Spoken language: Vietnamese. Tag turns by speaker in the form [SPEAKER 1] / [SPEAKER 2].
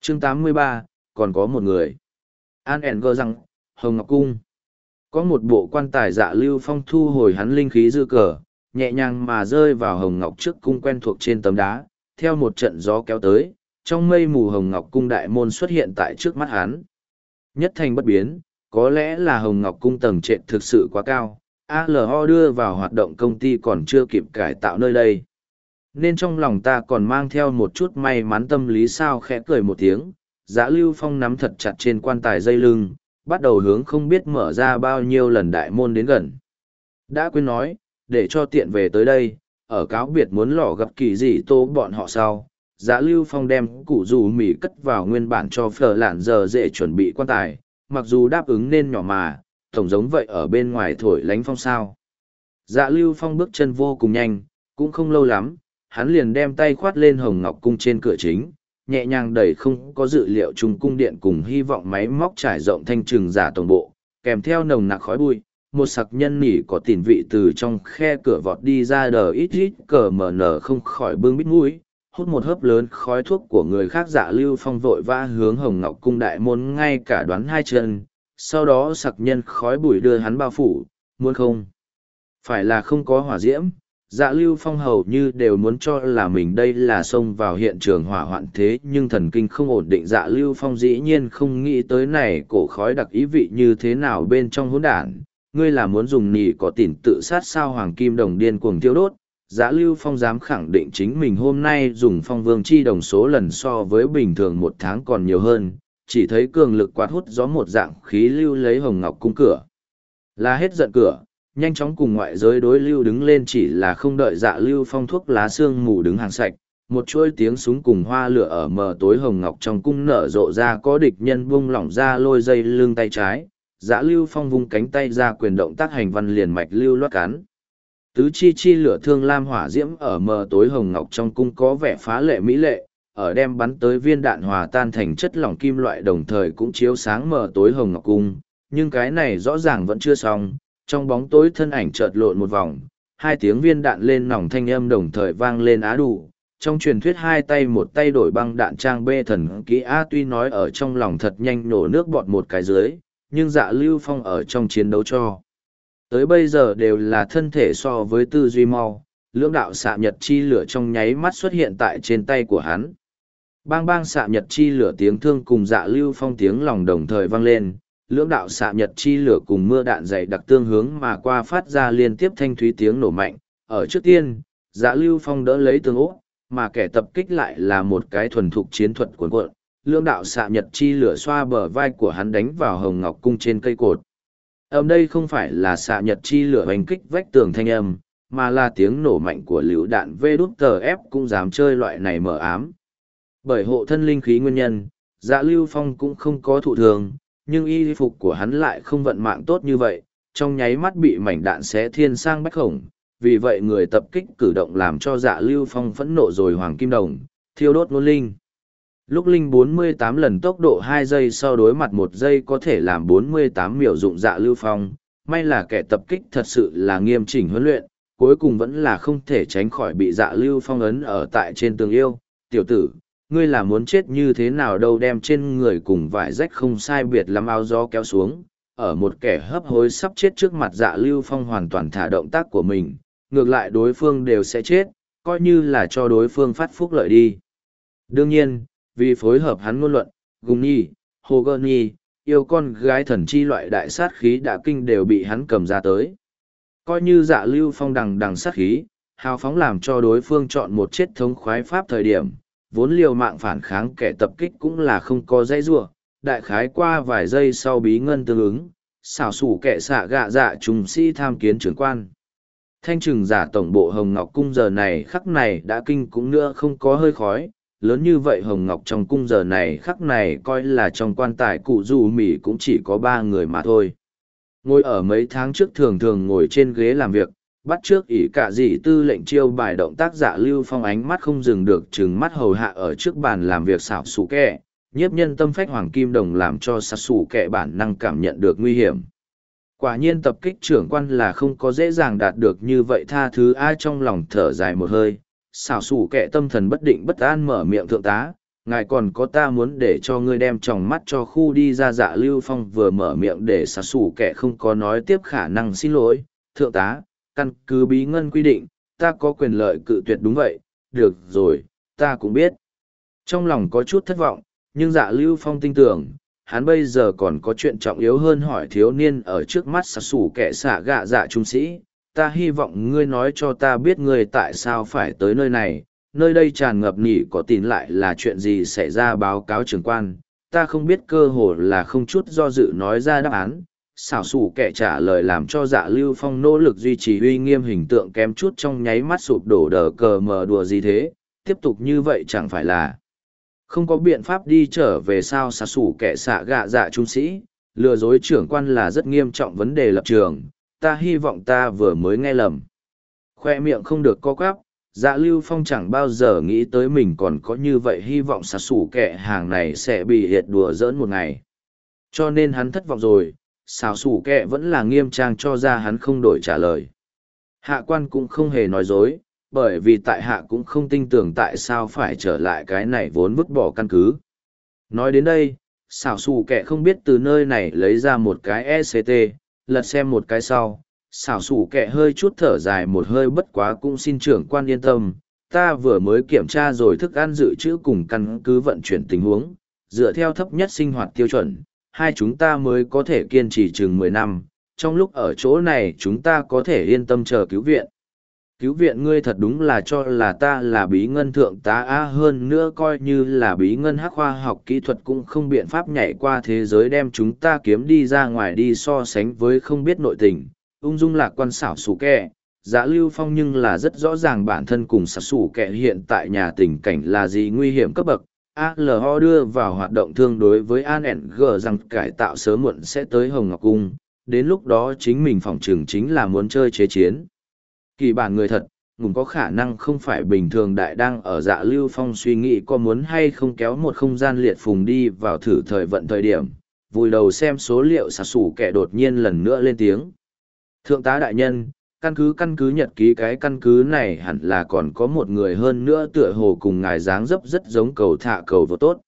[SPEAKER 1] Chương 83, còn có một người. An ẻn gờ rằng, Hồng Ngọc Cung. Có một bộ quan tài Dạ Lưu Phong thu hồi hắn linh khí dư cờ, nhẹ nhàng mà rơi vào Hồng Ngọc trước cung quen thuộc trên tấm đá, theo một trận gió kéo tới, trong mây mù Hồng Ngọc Cung đại môn xuất hiện tại trước mắt hắn. Nhất thành bất biến, có lẽ là Hồng Ngọc Cung tầng trệt thực sự quá cao, ALO đưa vào hoạt động công ty còn chưa kịp cải tạo nơi đây. Nên trong lòng ta còn mang theo một chút may mắn tâm lý sao khẽ cười một tiếng, Dạ Lưu Phong nắm thật chặt trên quan tài dây lưng, bắt đầu hướng không biết mở ra bao nhiêu lần đại môn đến gần. Đã quên nói, để cho tiện về tới đây, ở cáo biệt muốn lò gặp kỳ dị tô bọn họ sau. Dạ Lưu Phong đem củ dù mì cất vào nguyên bản cho phở lạn giờ dễ chuẩn bị quan tài, mặc dù đáp ứng nên nhỏ mà, tổng giống vậy ở bên ngoài thổi lánh phong sao. Dạ Lưu Phong bước chân vô cùng nhanh, cũng không lâu lắm, hắn liền đem tay khoát lên Hồng Ngọc Cung trên cửa chính, nhẹ nhàng đẩy không có dự liệu trùng cung điện cùng hy vọng máy móc trải rộng thanh trừng giả tổng bộ, kèm theo nồng nặc khói bụi, một sặc nhân nỉ có tiền vị từ trong khe cửa vọt đi ra đờ ít ít cờ mở nở không khỏi bưng bít mũi, hút một hớp lớn khói thuốc của người khác. Dạ Lưu Phong vội vã hướng Hồng Ngọc Cung đại môn ngay cả đoán hai chân, sau đó sặc nhân khói bụi đưa hắn bao phủ, muốn không phải là không có hỏa diễm. Dạ Lưu Phong hầu như đều muốn cho là mình đây là xông vào hiện trường hỏa hoạn, thế nhưng thần kinh không ổn định Dạ Lưu Phong dĩ nhiên không nghĩ tới này cổ khói đặc ý vị như thế nào bên trong hỗn đản. Ngươi là muốn dùng nỉ có tỉn tự sát sao? Hoàng kim đồng điên cuồng thiêu đốt. Dạ Lưu Phong dám khẳng định chính mình hôm nay dùng phong vương chi đồng số lần so với bình thường một tháng còn nhiều hơn, chỉ thấy cường lực quát hút gió một dạng khí lưu lấy Hồng Ngọc Cung cửa. Là hết giận cửa, nhanh chóng cùng ngoại giới đối lưu đứng lên, chỉ là không đợi Dạ Lưu Phong thuốc lá sương mù đứng hàng sạch. Một chuỗi tiếng súng cùng hoa lửa ở mờ tối Hồng Ngọc trong cung nở rộ ra, có địch nhân buông lỏng ra lôi dây lưng tay trái. Dạ Lưu Phong vung cánh tay ra, quyền động tác hành văn liền mạch lưu loát cán. Tứ chi chi lửa thương lam hỏa diễm ở mờ tối Hồng Ngọc trong cung có vẻ phá lệ mỹ lệ, ở đem bắn tới viên đạn hòa tan thành chất lỏng kim loại đồng thời cũng chiếu sáng mờ tối Hồng Ngọc cung. Nhưng cái này rõ ràng vẫn chưa xong, trong bóng tối thân ảnh chợt lộn một vòng, hai tiếng viên đạn lên nòng thanh âm đồng thời vang lên á đủ. Trong truyền thuyết hai tay một tay đổi băng đạn trang bê thần kỹ A, tuy nói ở trong lòng thật nhanh nổ nước bọt một cái dưới, nhưng Dạ Lưu Phong ở trong chiến đấu cho tới bây giờ đều là thân thể so với tư duy mau. Lưỡng đạo xạ nhật chi lửa trong nháy mắt xuất hiện tại trên tay của hắn. Bang bang xạ nhật chi lửa tiếng thương cùng Dạ Lưu Phong tiếng lòng đồng thời vang lên. Lưỡng đạo xạ nhật chi lửa cùng mưa đạn dày đặc tương hướng mà qua, phát ra liên tiếp thanh thúy tiếng nổ mạnh. Ở trước tiên, Dạ Lưu Phong đỡ lấy tường ốc, mà kẻ tập kích lại là một cái thuần thục chiến thuật cuồn cuộn. Lưỡng đạo xạ nhật chi lửa xoa bờ vai của hắn đánh vào Hồng Ngọc Cung trên cây cột. Đây không phải là xạ nhật chi lửa hành kích vách tường thanh âm, mà là tiếng nổ mạnh của lựu đạn VĐTF cũng dám chơi loại này mờ ám. Bởi hộ thân linh khí nguyên nhân, Dạ Lưu Phong cũng không có thụ thường, nhưng y phục của hắn lại không vận mạng tốt như vậy, trong nháy mắt bị mảnh đạn xé thiên sang bách khổng. Vì vậy người tập kích cử động làm cho Dạ Lưu Phong phẫn nộ rồi hoàng kim đồng, thiêu đốt ngôn linh. Lúc linh 48 lần tốc độ 2 giây sau đối mặt 1 giây có thể làm 48 miểu dụng Dạ Lưu Phong, may là kẻ tập kích thật sự là nghiêm chỉnh huấn luyện, cuối cùng vẫn là không thể tránh khỏi bị Dạ Lưu Phong ấn ở tại trên tường yêu. Tiểu tử, ngươi là muốn chết như thế nào đâu? Đem trên người cùng vải rách không sai biệt lắm áo gió kéo xuống, ở một kẻ hấp hối sắp chết trước mặt Dạ Lưu Phong hoàn toàn thả động tác của mình, ngược lại đối phương đều sẽ chết, coi như là cho đối phương phát phúc lợi đi. Đương nhiên, vì phối hợp hắn ngôn luận, Gùng Nhi, Hồ Gơ Nhi, yêu con gái thần chi loại đại sát khí đã kinh đều bị hắn cầm ra tới. Coi như Dạ Lưu Phong đằng đằng sát khí, hào phóng làm cho đối phương chọn một chết thống khoái pháp thời điểm, vốn liều mạng phản kháng kẻ tập kích cũng là không có dãy rủa. Đại khái qua vài giây sau bí ngân tương ứng, xảo sủ kẻ xạ gạ dạ trùng sĩ tham kiến trưởng quan. Thanh trừng giả tổng bộ Hồng Ngọc Cung giờ này khắc này đã kinh cũng nữa không có hơi khói, lớn như vậy Hồng Ngọc trong cung giờ này khắc này coi là trong quan tài cụ dù mỉ cũng chỉ có 3 người mà thôi. Ngồi ở mấy tháng trước thường thường ngồi trên ghế làm việc, bắt trước ỷ cả dị tư lệnh chiêu bài động tác Dạ Lưu Phong ánh mắt không dừng được trừng mắt hầu hạ ở trước bàn làm việc xảo sủ kẻ, nhiếp nhân tâm phách hoàng kim đồng làm cho xảo sủ kẻ bản năng cảm nhận được nguy hiểm. Quả nhiên tập kích trưởng quan là không có dễ dàng đạt được như vậy, tha thứ ai trong lòng thở dài một hơi, xảo sủ kẻ tâm thần bất định bất an mở miệng thượng tá, ngài còn có ta muốn để cho ngươi đem tròng mắt cho khu đi ra. Dạ Lưu Phong vừa mở miệng để xả sủ kẻ không có nói tiếp khả năng xin lỗi. Thượng tá, căn cứ bí ngân quy định, ta có quyền lợi cự tuyệt. Đúng vậy, được rồi, ta cũng biết. Trong lòng có chút thất vọng, nhưng Dạ Lưu Phong tin tưởng, hắn bây giờ còn có chuyện trọng yếu hơn hỏi thiếu niên ở trước mắt xả sủ kẻ xả gạ dạ trung sĩ. Ta hy vọng ngươi nói cho ta biết ngươi tại sao phải tới nơi này, nơi đây tràn ngập nỉ có tin lại là chuyện gì xảy ra. Báo cáo trưởng quan, ta không biết. Cơ hồ là không chút do dự nói ra đáp án. Xảo sủ kẻ trả lời làm cho Dạ Lưu Phong nỗ lực duy trì uy nghiêm hình tượng kém chút trong nháy mắt sụp đổ. Đờ cờ mờ đùa gì thế, tiếp tục như vậy chẳng phải là không có biện pháp đi trở về sao. Xảo sủ kẻ xạ gạ dạ trung sĩ, lừa dối trưởng quan là rất nghiêm trọng vấn đề lập trường, ta hy vọng ta vừa mới nghe lầm. Khoe miệng không được co quắp. Dạ Lưu Phong chẳng bao giờ nghĩ tới mình còn có như vậy hy vọng xả sủ kẻ hàng này sẽ bị hiệt đùa giỡn một ngày. Cho nên hắn thất vọng rồi, xảo sủ kẻ vẫn là nghiêm trang cho ra hắn không đổi trả lời. Hạ quan cũng không hề nói dối, bởi vì tại hạ cũng không tin tưởng tại sao phải trở lại cái này vốn vứt bỏ căn cứ. Nói đến đây, xảo sủ kẻ không biết từ nơi này lấy ra một cái ECT, lật xem một cái sau. Xảo sủ kẻ hơi chút thở dài một hơi, bất quá cũng xin trưởng quan yên tâm, ta vừa mới kiểm tra rồi thức ăn dự trữ cùng căn cứ vận chuyển tình huống, dựa theo thấp nhất sinh hoạt tiêu chuẩn, hai chúng ta mới có thể kiên trì chừng 10 năm, trong lúc ở chỗ này chúng ta có thể yên tâm chờ cứu viện. Cứu viện ngươi thật đúng là cho là ta là bí ngân thượng tá á, hơn nữa coi như là bí ngân hắc khoa học kỹ thuật cũng không biện pháp nhảy qua thế giới đem chúng ta kiếm đi ra ngoài đi so sánh với không biết nội tình. Ung dung lạc quan xảo sủ kẹ, Dạ Lưu Phong nhưng là rất rõ ràng bản thân cùng xảo sủ kẹ hiện tại nhà tình cảnh là gì nguy hiểm cấp bậc. ALO đưa vào hoạt động thương đối với ANG rằng cải tạo sớm muộn sẽ tới Hồng Ngọc Cung, đến lúc đó chính mình phỏng chừng chính là muốn chơi chế chiến. Kỳ bản người thật, cũng có khả năng không phải bình thường. Đại đang ở Dạ Lưu Phong suy nghĩ có muốn hay không kéo một không gian liệt phùng đi vào thử thời vận thời điểm, vùi đầu xem số liệu xảo sủ kẹ đột nhiên lần nữa lên tiếng. Thượng tá đại nhân, căn cứ nhật ký, cái căn cứ này hẳn là còn có một người hơn nữa tựa hồ cùng ngài dáng dấp rất giống cầu thả cầu vô tốt.